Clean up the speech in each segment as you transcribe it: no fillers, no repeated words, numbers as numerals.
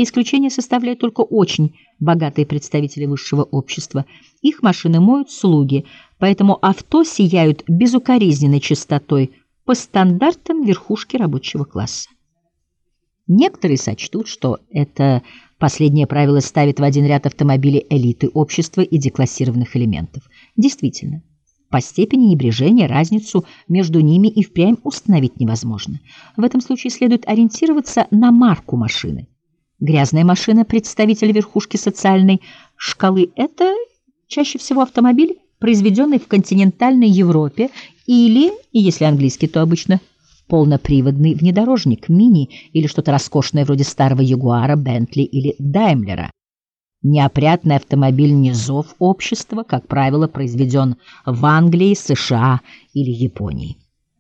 Исключение составляют только очень богатые представители высшего общества. Их машины моют слуги, поэтому авто сияют безукоризненной чистотой по стандартам верхушки рабочего класса. Некоторые сочтут, что это последнее правило ставит в один ряд автомобили элиты общества и деклассированных элементов. Действительно, по степени небрежения разницу между ними и впрямь установить невозможно. В этом случае следует ориентироваться на марку машины. Грязная машина, представитель верхушки социальной шкалы, это чаще всего автомобиль, произведенный в континентальной Европе, или, если английский, то обычно полноприводный внедорожник, мини или что-то роскошное вроде старого Ягуара, Бентли или Даймлера. Неопрятный автомобиль низов общества, как правило, произведен в Англии, США или Японии.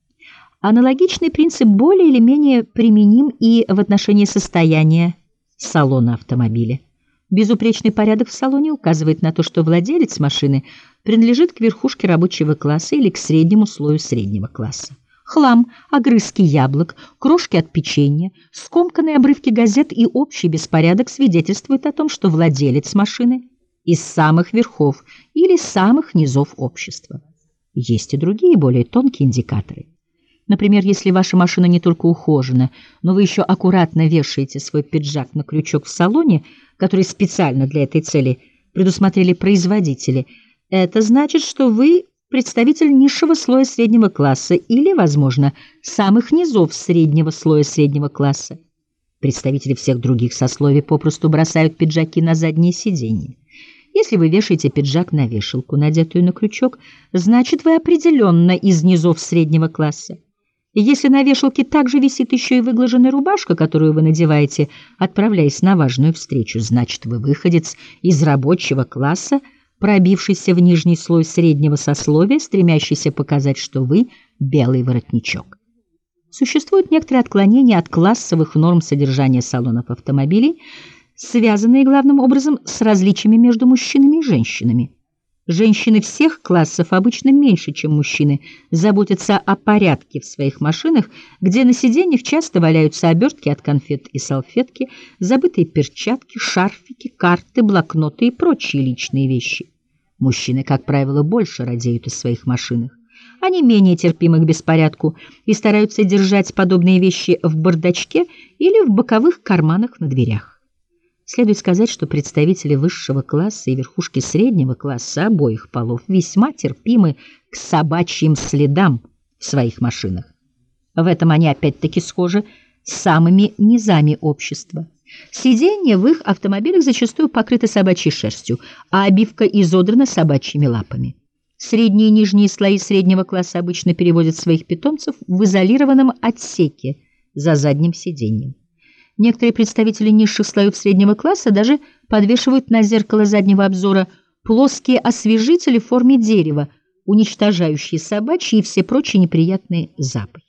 Аналогичный принцип более или менее применим и в отношении состояния салона автомобиля. Безупречный порядок в салоне указывает на то, что владелец машины принадлежит к верхушке рабочего класса или к среднему слою среднего класса. Хлам, огрызки яблок, крошки от печенья, скомканные обрывки газет и общий беспорядок свидетельствуют о том, что владелец машины из самых верхов или самых низов общества. Есть и другие, более тонкие индикаторы. Например, если ваша машина не только ухожена, но вы еще аккуратно вешаете свой пиджак на крючок в салоне, который специально для этой цели предусмотрели производители, это значит, что вы представитель низшего слоя среднего класса или, возможно, самых низов среднего слоя среднего класса. Представители всех других сословий попросту бросают пиджаки на заднее сиденье. Если вы вешаете пиджак на вешалку, надетую на крючок, значит, вы определенно из низов среднего класса. И если на вешалке также висит еще и выглаженная рубашка, которую вы надеваете, отправляясь на важную встречу, значит, вы выходец из рабочего класса, пробившийся в нижний слой среднего сословия, стремящийся показать, что вы белый воротничок. Существуют некоторые отклонения от классовых норм содержания салонов автомобилей, связанные главным образом с различиями между мужчинами и женщинами. Женщины всех классов обычно меньше, чем мужчины, заботятся о порядке в своих машинах, где на сиденьях часто валяются обертки от конфет и салфетки, забытые перчатки, шарфики, карты, блокноты и прочие личные вещи. Мужчины, как правило, больше радеют о своих машинах. Они менее терпимы к беспорядку и стараются держать подобные вещи в бардачке или в боковых карманах на дверях. Следует сказать, что представители высшего класса и верхушки среднего класса обоих полов весьма терпимы к собачьим следам в своих машинах. В этом они опять-таки схожи с самыми низами общества. Сиденья в их автомобилях зачастую покрыты собачьей шерстью, а обивка изодрана собачьими лапами. Средние и нижние слои среднего класса обычно переводят своих питомцев в изолированном отсеке за задним сиденьем. Некоторые представители низших слоев среднего класса даже подвешивают на зеркало заднего обзора плоские освежители в форме дерева, уничтожающие собачьи и все прочие неприятные запахи.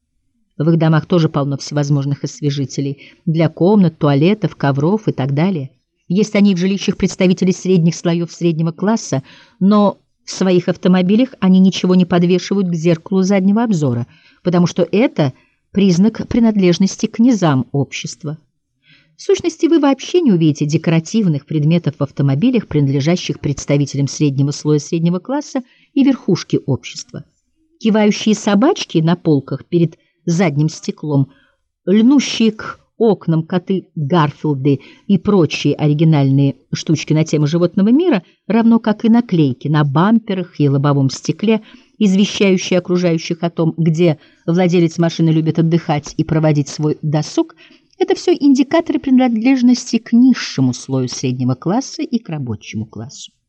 В их домах тоже полно всевозможных освежителей для комнат, туалетов, ковров и так далее. Есть они и в жилищах представителей средних слоев среднего класса, но в своих автомобилях они ничего не подвешивают к зеркалу заднего обзора, потому что это признак принадлежности к низам общества. В сущности, вы вообще не увидите декоративных предметов в автомобилях, принадлежащих представителям среднего слоя среднего класса и верхушки общества. Кивающие собачки на полках перед задним стеклом, льнущие к окнам коты Гарфилды и прочие оригинальные штучки на тему животного мира, равно как и наклейки на бамперах и лобовом стекле, извещающие окружающих о том, где владелец машины любит отдыхать и проводить свой досуг, это все индикаторы принадлежности к низшему слою среднего класса и к рабочему классу.